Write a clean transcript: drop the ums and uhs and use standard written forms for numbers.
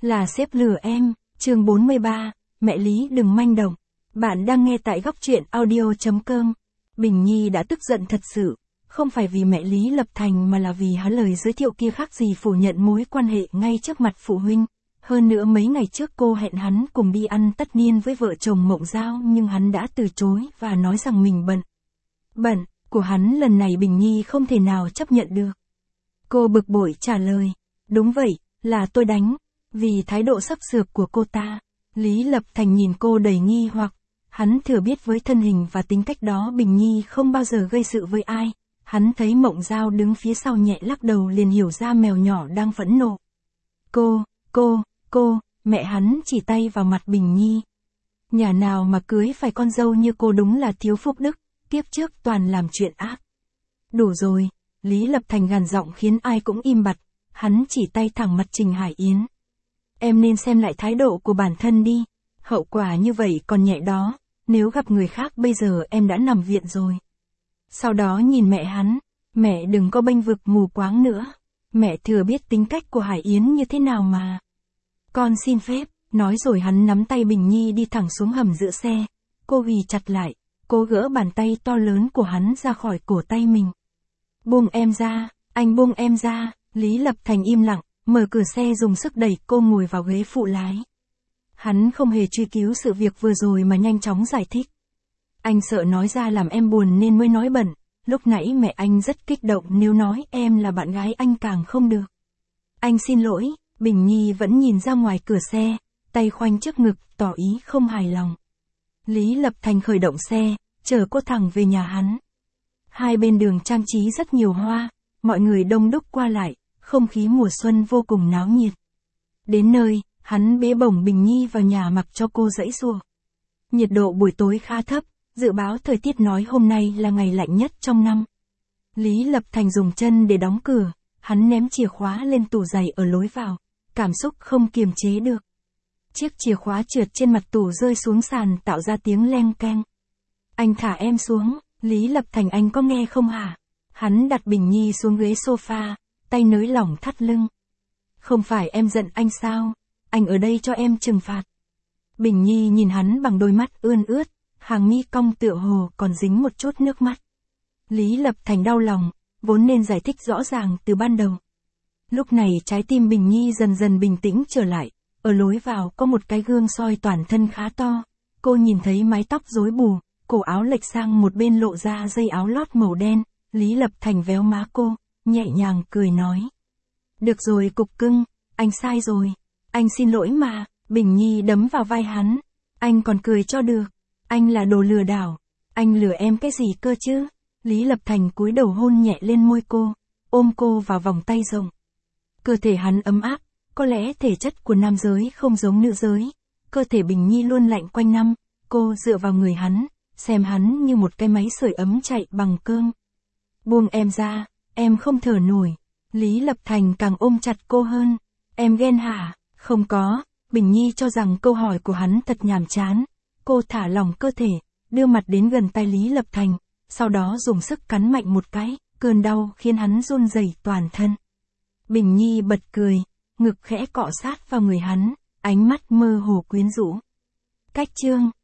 Là sếp lừa em, chương 43, mẹ Lý đừng manh động. Bạn đang nghe tại góc truyện audio.com. Bình Nhi đã tức giận thật sự, không phải vì mẹ Lý Lập Thành mà là vì hắn lời giới thiệu kia khác gì phủ nhận mối quan hệ ngay trước mặt phụ huynh. Hơn nữa mấy ngày trước cô hẹn hắn cùng đi ăn tất niên với vợ chồng Mộng Giao nhưng hắn đã từ chối và nói rằng mình bận. Bận, của hắn lần này Bình Nhi không thể nào chấp nhận được. Cô bực bội trả lời, đúng vậy, là tôi đánh. Vì thái độ sấp sược của cô ta, Lý Lập Thành nhìn cô đầy nghi hoặc, hắn thừa biết với thân hình và tính cách đó Bình Nhi không bao giờ gây sự với ai. Hắn thấy Mộng Giao đứng phía sau nhẹ lắc đầu liền hiểu ra mèo nhỏ đang phẫn nộ. Cô, mẹ hắn chỉ tay vào mặt Bình Nhi. Nhà nào mà cưới phải con dâu như cô đúng là thiếu phúc đức, kiếp trước toàn làm chuyện ác. Đủ rồi, Lý Lập Thành gằn giọng khiến ai cũng im bặt, hắn chỉ tay thẳng mặt Trình Hải Yến. Em nên xem lại thái độ của bản thân đi, hậu quả như vậy còn nhẹ đó, nếu gặp người khác bây giờ em đã nằm viện rồi. Sau đó nhìn mẹ hắn, mẹ đừng có bênh vực mù quáng nữa, mẹ thừa biết tính cách của Hải Yến như thế nào mà. Con xin phép, nói rồi hắn nắm tay Bình Nhi đi thẳng xuống hầm giữa xe, cô ghì chặt lại, cố gỡ bàn tay to lớn của hắn ra khỏi cổ tay mình. Buông em ra, anh buông em ra, Lý Lập Thành im lặng, mở cửa xe dùng sức đẩy cô ngồi vào ghế phụ lái. Hắn không hề truy cứu sự việc vừa rồi mà nhanh chóng giải thích. Anh sợ nói ra làm em buồn nên mới nói bẩn, lúc nãy mẹ anh rất kích động nếu nói em là bạn gái anh càng không được. Anh xin lỗi, Bình Nhi vẫn nhìn ra ngoài cửa xe, tay khoanh trước ngực, tỏ ý không hài lòng. Lý Lập Thành khởi động xe, chở cô thẳng về nhà hắn. Hai bên đường trang trí rất nhiều hoa, mọi người đông đúc qua lại, không khí mùa xuân vô cùng náo nhiệt. Đến nơi, hắn bế bổng Bình Nhi vào nhà mặc cho cô giãy giụa. Nhiệt độ buổi tối khá thấp, dự báo thời tiết nói hôm nay là ngày lạnh nhất trong năm. Lý Lập Thành dùng chân để đóng cửa, hắn ném chìa khóa lên tủ giày ở lối vào, cảm xúc không kiềm chế được. Chiếc chìa khóa trượt trên mặt tủ rơi xuống sàn tạo ra tiếng leng keng. Anh thả em xuống, Lý Lập Thành anh có nghe không hả? Hắn đặt Bình Nhi xuống ghế sofa, tay nới lỏng thắt lưng. Không phải em giận anh sao? Anh ở đây cho em trừng phạt. Bình Nhi nhìn hắn bằng đôi mắt ươn ướt, hàng mi cong tựa hồ còn dính một chút nước mắt. Lý Lập Thành đau lòng, vốn nên giải thích rõ ràng từ ban đầu. Lúc này trái tim Bình Nhi dần dần bình tĩnh trở lại, ở lối vào có một cái gương soi toàn thân khá to. Cô nhìn thấy mái tóc rối bù, cổ áo lệch sang một bên lộ ra dây áo lót màu đen, Lý Lập Thành véo má cô, nhẹ nhàng cười nói. Được rồi cục cưng, anh sai rồi, anh xin lỗi mà, Bình Nhi đấm vào vai hắn, anh còn cười cho được, anh là đồ lừa đảo, anh lừa em cái gì cơ chứ, Lý Lập Thành cúi đầu hôn nhẹ lên môi cô, ôm cô vào vòng tay rộng. Cơ thể hắn ấm áp, có lẽ thể chất của nam giới không giống nữ giới, cơ thể Bình Nhi luôn lạnh quanh năm, cô dựa vào người hắn, xem hắn như một cái máy sưởi ấm chạy bằng cơm. Buông em ra, em không thở nổi. Lý Lập Thành càng ôm chặt cô hơn. Em ghen hả? Không có. Bình Nhi cho rằng câu hỏi của hắn thật nhàm chán. Cô thả lỏng cơ thể, đưa mặt đến gần tay Lý Lập Thành, sau đó dùng sức cắn mạnh một cái, cơn đau khiến hắn run rẩy toàn thân. Bình Nhi bật cười, ngực khẽ cọ sát vào người hắn, ánh mắt mơ hồ quyến rũ. Cách chương